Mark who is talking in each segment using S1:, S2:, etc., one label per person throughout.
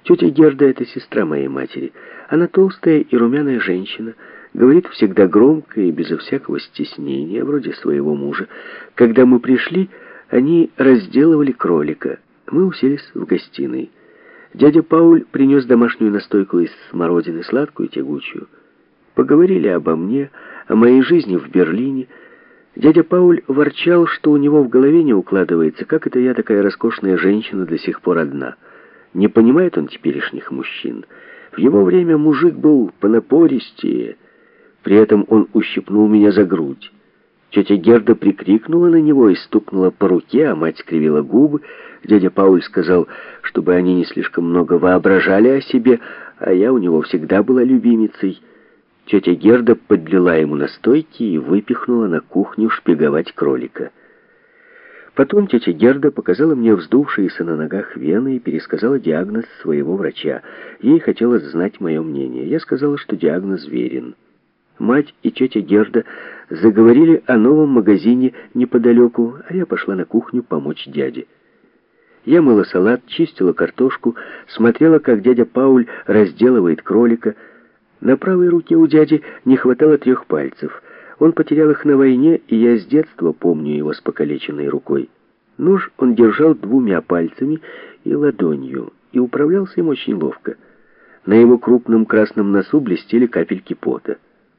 S1: Тетя Герда — это сестра моей матери. Она толстая и румяная женщина, говорит всегда громко и безо всякого стеснения, вроде своего мужа. Когда мы пришли, они разделывали кролика. Мы уселись в гостиной. Дядя Пауль принес домашнюю настойку из смородины, сладкую и тягучую. Поговорили обо мне, о моей жизни в Берлине. Дядя Пауль ворчал, что у него в голове не укладывается, как это я, такая роскошная женщина, до сих пор одна. Не понимает он теперешних мужчин. В его время мужик был понапористее. При этом он ущипнул меня за грудь. Тетя Герда прикрикнула на него и стукнула по руке, а мать скривила губы. Дядя Пауль сказал, чтобы они не слишком много воображали о себе, а я у него всегда была любимицей. Тетя Герда подлила ему настойки и выпихнула на кухню шпиговать кролика. Потом тетя Герда показала мне вздувшиеся на ногах вены и пересказала диагноз своего врача. Ей хотелось знать мое мнение. Я сказала, что диагноз верен. Мать и тетя Герда заговорили о новом магазине неподалеку, а я пошла на кухню помочь дяде. Я мыла салат, чистила картошку, смотрела, как дядя Пауль разделывает кролика. На правой руке у дяди не хватало 3 пальцев. Он потерял их на войне, и я с детства помню его с покалеченной рукой. Нож он держал 2 пальцами и ладонью, и управлялся им очень ловко. На его крупном красном носу блестели капельки пота.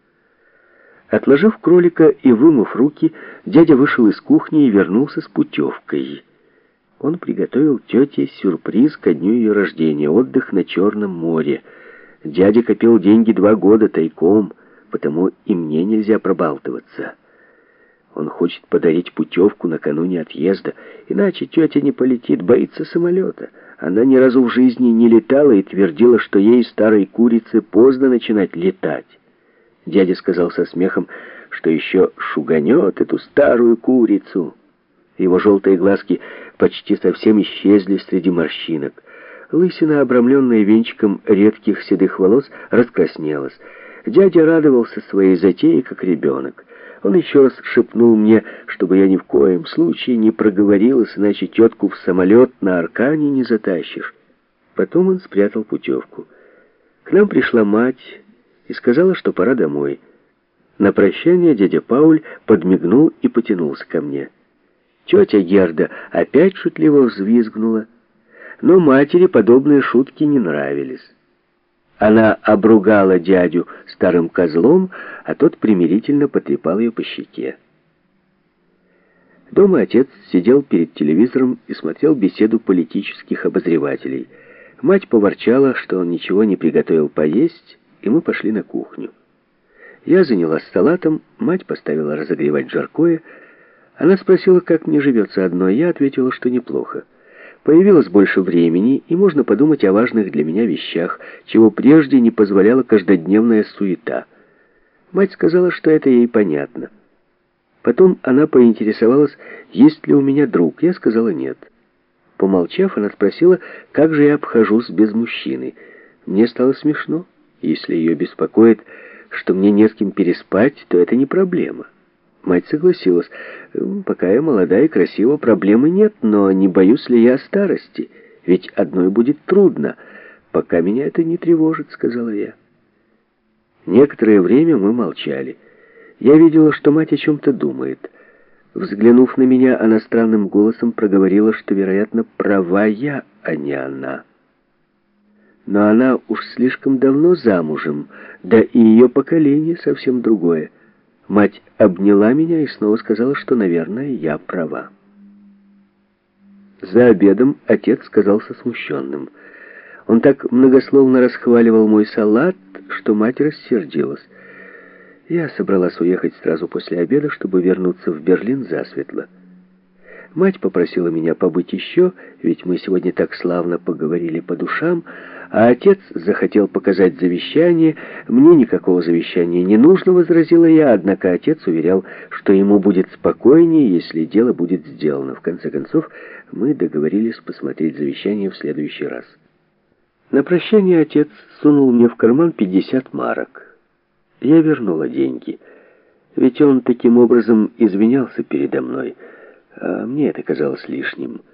S1: Отложив кролика и вымыв руки, дядя вышел из кухни и вернулся с путевкой. Он приготовил тете сюрприз ко дню ее рождения, отдых на Черном море. Дядя копил деньги 2 года тайком, потому и мне нельзя пробалтываться. Он хочет подарить путевку накануне отъезда, иначе тетя не полетит, боится самолета. Она ни разу в жизни не летала и твердила, что ей, старой курице, поздно начинать летать. Дядя сказал со смехом, что еще шуганет эту старую курицу. Его желтые глазки почти совсем исчезли среди морщинок. Лысина, обрамленная венчиком редких седых волос, раскраснелась. Дядя радовался своей затее, как ребенок. Он еще раз шепнул мне, чтобы я ни в коем случае не проговорилась, иначе тетку в самолет на Аркане не затащишь. Потом он спрятал путевку. К нам пришла мать и сказала, что пора домой. На прощание дядя Пауль подмигнул и потянулся ко мне. Тетя Герда опять шутливо взвизгнула, но матери подобные шутки не нравились. Она обругала дядю старым козлом, а тот примирительно потрепал ее по щеке. Дома отец сидел перед телевизором и смотрел беседу политических обозревателей. Мать поворчала, что он ничего не приготовил поесть, и мы пошли на кухню. Я занялась салатом, мать поставила разогревать жаркое. Она спросила, как мне живется одной. Я ответила, что неплохо. Появилось больше времени, и можно подумать о важных для меня вещах, чего прежде не позволяла каждодневная суета. Мать сказала, что это ей понятно. Потом она поинтересовалась, есть ли у меня друг. Я сказала нет. Помолчав, она спросила, как же я обхожусь без мужчины. Мне стало смешно. Если ее беспокоит, что мне не с кем переспать, то это не проблема. Мать согласилась. Пока я молода и красива, проблемы нет, но не боюсь ли я старости? Ведь одной будет трудно. Пока меня это не тревожит, сказала я. Некоторое время мы молчали. Я видела, что мать о чем-то думает. Взглянув на меня, она странным голосом проговорила, что, вероятно, права я, а не она. Но она уж слишком давно замужем, да и ее поколение совсем другое. Мать обняла меня и снова сказала, что, наверное, я права. За обедом отец казался смущенным. Он так многословно расхваливал мой салат, что мать рассердилась. Я собралась уехать сразу после обеда, чтобы вернуться в Берлин засветло. Мать попросила меня побыть еще, ведь мы сегодня так славно поговорили по душам, а отец захотел показать завещание. Мне никакого завещания не нужно, возразила я, однако отец уверял, что ему будет спокойнее, если дело будет сделано. В конце концов, мы договорились посмотреть завещание в следующий раз. На прощание отец сунул мне в карман 50 марок. Я вернула деньги, ведь он таким образом извинялся передо мной, а мне это казалось лишним.